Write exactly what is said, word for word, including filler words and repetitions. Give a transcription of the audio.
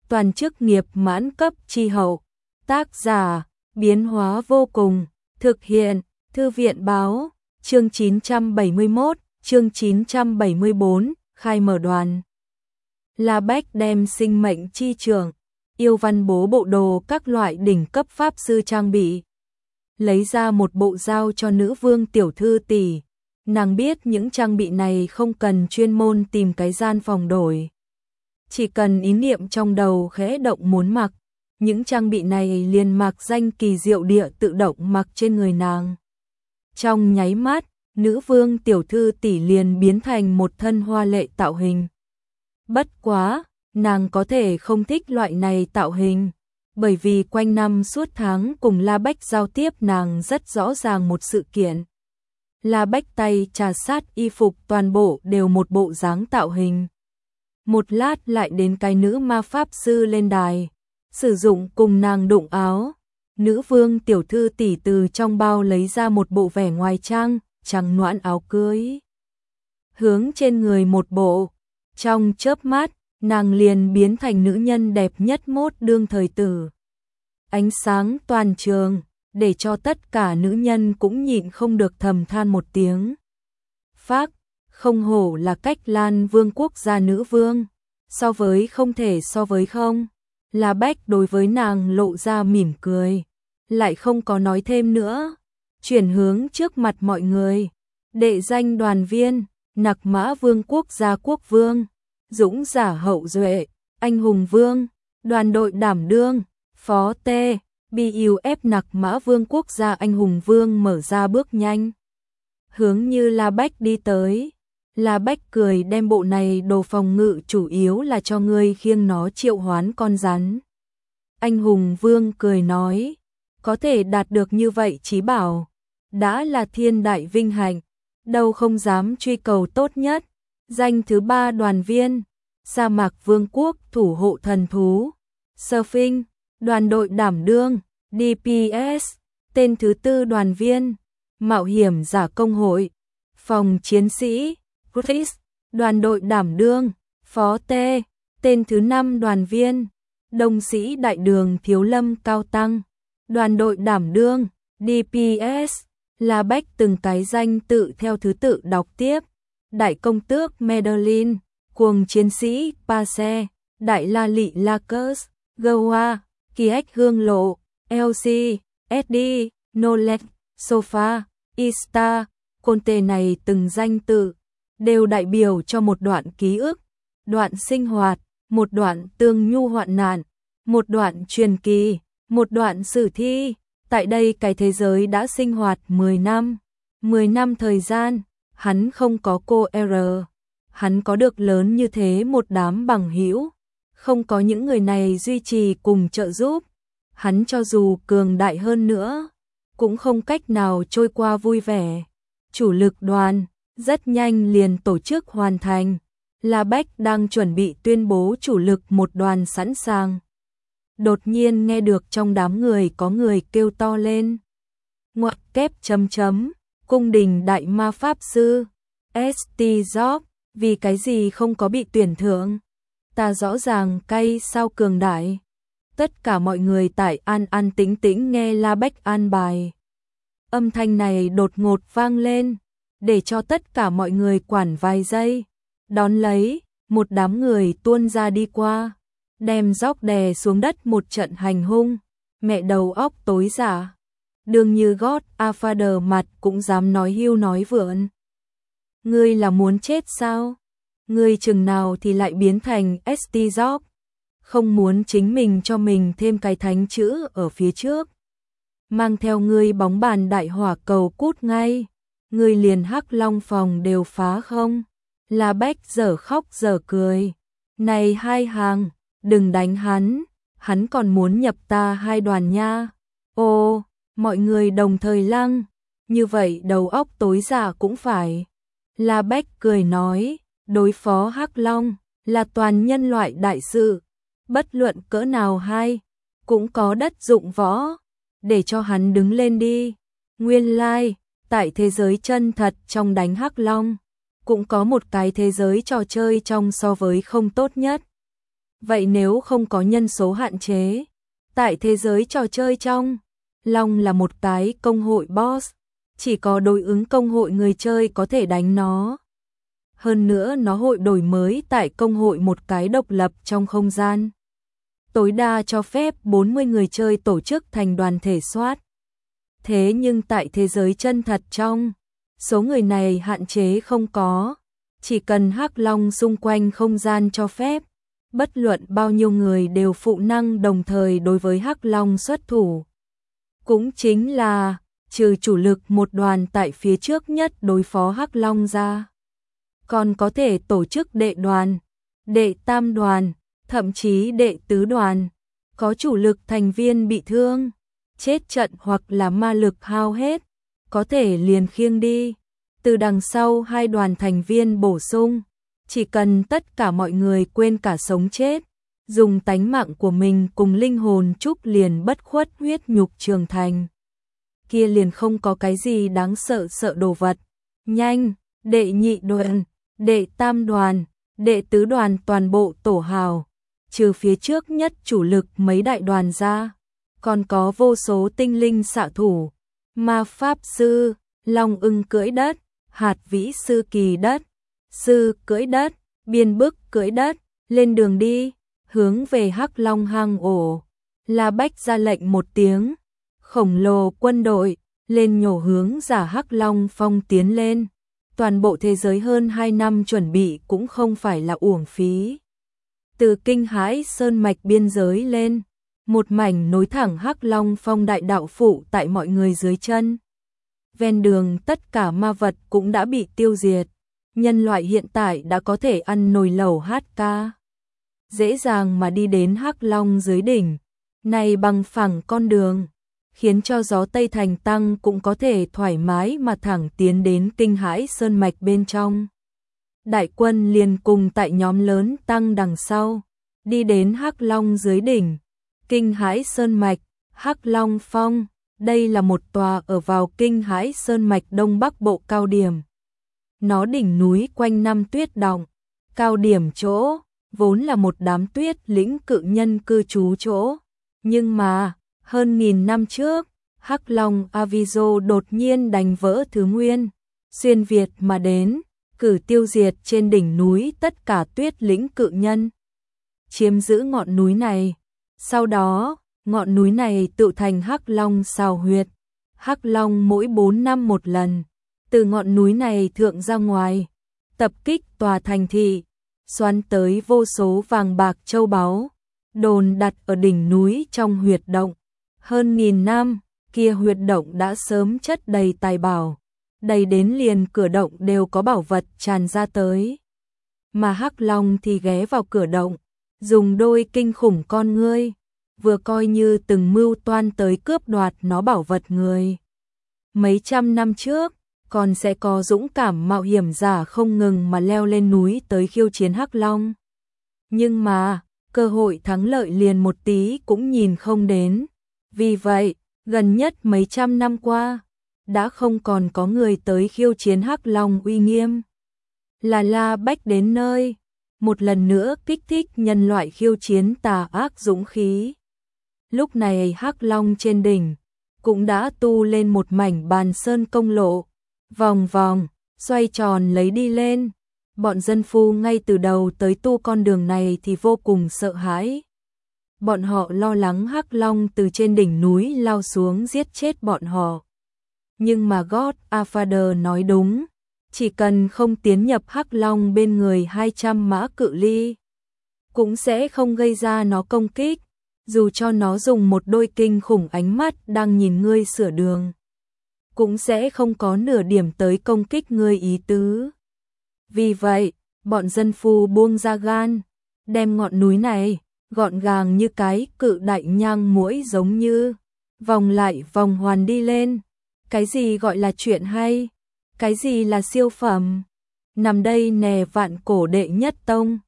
toàn chức nghiệp mãn cấp chi hậu. Tác giả, biến hóa vô cùng, thực hiện, Thư viện báo, chương chín trăm bảy mươi mốt, chương chín trăm bảy mươi bốn, khai mở đoàn. La Bách đem sinh mệnh chi trường, yêu văn bố bộ đồ các loại đỉnh cấp pháp sư trang bị. Lấy ra một bộ giao cho nữ vương tiểu thư tỷ. Nàng biết những trang bị này không cần chuyên môn tìm cái gian phòng đổi. Chỉ cần ý niệm trong đầu khẽ động muốn mặc, những trang bị này liền mặc danh kỳ diệu địa tự động mặc trên người nàng. Trong nháy mắt, nữ vương tiểu thư tỷ liền biến thành một thân hoa lệ tạo hình. Bất quá, nàng có thể không thích loại này tạo hình, bởi vì quanh năm suốt tháng cùng La Bách giao tiếp nàng rất rõ ràng một sự kiện. La Bách tay trà sát y phục toàn bộ đều một bộ dáng tạo hình. Một lát lại đến cái nữ ma pháp sư lên đài, sử dụng cùng nàng đụng áo. Nữ vương tiểu thư tỷ từ trong bao lấy ra một bộ vẻ ngoài trang, trắng noãn áo cưới. Hướng trên người một bộ, trong chớp mắt, nàng liền biến thành nữ nhân đẹp nhất mốt đương thời tử. Ánh sáng toàn trường, để cho tất cả nữ nhân cũng nhịn không được thầm than một tiếng. Phác, không hổ là Cách Lan vương quốc gia nữ vương, so với không thể so với không. La Bách đối với nàng lộ ra mỉm cười, lại không có nói thêm nữa, chuyển hướng trước mặt mọi người. Đệ danh đoàn viên, Nặc Mã vương quốc gia quốc vương, dũng giả hậu duệ, anh hùng vương, đoàn đội đảm đương, phó tê, bê u ép Nặc Mã vương quốc gia anh hùng vương mở ra bước nhanh. Hướng như La Bách đi tới, La Bách cười đem bộ này đồ phòng ngự chủ yếu là cho ngươi khiêng nó triệu hoán con rắn. Anh hùng vương cười nói, có thể đạt được như vậy chí bảo, đã là thiên đại vinh hạnh, đâu không dám truy cầu tốt nhất. Danh thứ ba đoàn viên, Sa mạc vương quốc thủ hộ thần thú, Surfing, đoàn đội đảm đương, đê pê ét. Tên thứ tư đoàn viên, Mạo hiểm giả công hội, phòng chiến sĩ, Chris, đoàn đội đảm đương, phó tê. Tên thứ năm đoàn viên, Đông sĩ đại đường thiếu lâm cao tăng, đoàn đội đảm đương, đê pê ét. La Bách từng cái danh tự theo thứ tự đọc tiếp. Đại công tước Madeline, cuồng chiến sĩ Pase, đại la lị Lacus, Goa, Kỳ ếch hương lộ, lờ xê, ét đê, Nolet, Sofa, Ista. Côn tề này từng danh tự đều đại biểu cho một đoạn ký ức, đoạn sinh hoạt, một đoạn tương nhu hoạn nạn, một đoạn truyền kỳ, một đoạn sử thi. Tại đây cái thế giới đã sinh hoạt mười năm, mười năm thời gian, hắn không có cô R, hắn có được lớn như thế một đám bằng hữu, không có những người này duy trì cùng trợ giúp, hắn cho dù cường đại hơn nữa, cũng không cách nào trôi qua vui vẻ. Chủ lực đoàn, rất nhanh liền tổ chức hoàn thành, La Bách đang chuẩn bị tuyên bố chủ lực một đoàn sẵn sàng. Đột nhiên nghe được trong đám người có người kêu to lên. Ngoặc kép chấm chấm, cung đình đại ma pháp sư, ét tê Job, vì cái gì không có bị tuyển thưởng? Ta rõ ràng cay sao cường đại. Tất cả mọi người tại an an tĩnh tĩnh nghe La Bách an bài. Âm thanh này đột ngột vang lên, để cho tất cả mọi người quản vài giây. Đón lấy, một đám người tuôn ra đi qua, đem Dóc đè xuống đất một trận hành hung. Mẹ đầu óc tối giả, đương như gót A Father mặt cũng dám nói hưu nói vượn. Ngươi là muốn chết sao? Ngươi chừng nào thì lại biến thành ét tê Job, không muốn chính mình cho mình thêm cái thánh chữ ở phía trước. Mang theo ngươi bóng bàn đại hỏa cầu cút ngay, ngươi liền Hắc Long phòng đều phá không? La Bách dở khóc dở cười. Này hai hàng, đừng đánh hắn, hắn còn muốn nhập ta hai đoàn nha. Ô, mọi người đồng thời lăng, như vậy đầu óc tối giả cũng phải. La Bách cười nói, đối phó Hắc Long là toàn nhân loại đại sự, bất luận cỡ nào hay, cũng có đất dụng võ, để cho hắn đứng lên đi. Nguyên lai, tại thế giới chân thật trong đánh Hắc Long, cũng có một cái thế giới trò chơi trong so với không tốt nhất. Vậy nếu không có nhân số hạn chế, tại thế giới trò chơi trong, Long là một cái công hội boss, chỉ có đối ứng công hội người chơi có thể đánh nó. Hơn nữa nó hội đổi mới tại công hội một cái độc lập trong không gian. Tối đa cho phép bốn mươi người chơi tổ chức thành đoàn thể soát. Thế nhưng tại thế giới chân thật trong, số người này hạn chế không có, chỉ cần Hắc Long xung quanh không gian cho phép, bất luận bao nhiêu người đều phụ năng đồng thời đối với Hắc Long xuất thủ. Cũng chính là, trừ chủ lực một đoàn tại phía trước nhất đối phó Hắc Long ra, còn có thể tổ chức đệ đoàn, đệ tam đoàn, thậm chí đệ tứ đoàn, có chủ lực thành viên bị thương, chết trận hoặc là ma lực hao hết, có thể liền khiêng đi. Từ đằng sau hai đoàn thành viên bổ sung, chỉ cần tất cả mọi người quên cả sống chết, dùng tánh mạng của mình cùng linh hồn chúc liền bất khuất huyết nhục trường thành. Kia liền không có cái gì đáng sợ sợ đồ vật. Nhanh, đệ nhị đoàn, đệ tam đoàn, đệ tứ đoàn toàn bộ tổ hào, trừ phía trước nhất chủ lực mấy đại đoàn ra, còn có vô số tinh linh xạ thủ, ma pháp sư, long ưng cưỡi đất, hạt vĩ sư kỳ đất, sư cưỡi đất, biên bức cưỡi đất, lên đường đi, hướng về Hắc Long hang ổ. La Bách ra lệnh một tiếng, khổng lồ quân đội lên nhổ hướng giả Hắc Long phong tiến lên. Toàn bộ thế giới hơn hai năm chuẩn bị cũng không phải là uổng phí. Từ kinh hãi sơn mạch biên giới lên, một mảnh nối thẳng Hắc Long phong đại đạo phụ tại mọi người dưới chân. Ven đường tất cả ma vật cũng đã bị tiêu diệt, nhân loại hiện tại đã có thể ăn nồi lẩu hát ca. Dễ dàng mà đi đến Hắc Long dưới đỉnh, này bằng phẳng con đường, khiến cho gió Tây Thành Tăng cũng có thể thoải mái mà thẳng tiến đến kinh hãi sơn mạch bên trong. Đại quân liền cùng tại nhóm lớn Tăng đằng sau, đi đến Hắc Long dưới đỉnh, kinh hãi sơn mạch, Hắc Long phong. Đây là một tòa ở vào kinh hãi sơn mạch đông bắc bộ cao điểm. Nó đỉnh núi quanh năm tuyết đọng, cao điểm chỗ, vốn là một đám tuyết lĩnh cự nhân cư trú chỗ. Nhưng mà, hơn nghìn năm trước, Hắc Long Avizo đột nhiên đánh vỡ thứ nguyên, xuyên Việt mà đến, cử tiêu diệt trên đỉnh núi tất cả tuyết lĩnh cự nhân, chiếm giữ ngọn núi này. Sau đó, ngọn núi này tự thành Hắc Long xào huyệt. Hắc Long mỗi bốn năm một lần, từ ngọn núi này thượng ra ngoài, tập kích tòa thành thị, xoắn tới vô số vàng bạc châu báu, đồn đặt ở đỉnh núi trong huyệt động. Hơn nghìn năm, kia huyệt động đã sớm chất đầy tài bảo, đầy đến liền cửa động đều có bảo vật tràn ra tới. Mà Hắc Long thì ghé vào cửa động, dùng đôi kinh khủng con ngươi, vừa coi như từng mưu toan tới cướp đoạt nó bảo vật người. Mấy trăm năm trước, còn sẽ có dũng cảm mạo hiểm giả không ngừng mà leo lên núi tới khiêu chiến Hắc Long. Nhưng mà, cơ hội thắng lợi liền một tí cũng nhìn không đến. Vì vậy, gần nhất mấy trăm năm qua, đã không còn có người tới khiêu chiến Hắc Long uy nghiêm. Là La Bách đến nơi, một lần nữa kích thích nhân loại khiêu chiến tà ác dũng khí. Lúc này Hắc Long trên đỉnh cũng đã tu lên một mảnh bàn sơn công lộ, vòng vòng, xoay tròn lấy đi lên. Bọn dân phu ngay từ đầu tới tu con đường này thì vô cùng sợ hãi. Bọn họ lo lắng Hắc Long từ trên đỉnh núi lao xuống giết chết bọn họ. Nhưng mà God Father nói đúng, chỉ cần không tiến nhập Hắc Long bên người hai trăm mã cự ly, cũng sẽ không gây ra nó công kích. Dù cho nó dùng một đôi kinh khủng ánh mắt đang nhìn ngươi sửa đường, cũng sẽ không có nửa điểm tới công kích ngươi ý tứ. Vì vậy, bọn dân phu buông ra gan, đem ngọn núi này, gọn gàng như cái cự đại nhang muỗi giống như, vòng lại vòng hoàn đi lên. Cái gì gọi là chuyện hay? Cái gì là siêu phẩm? Nằm đây nè vạn cổ đệ nhất tông,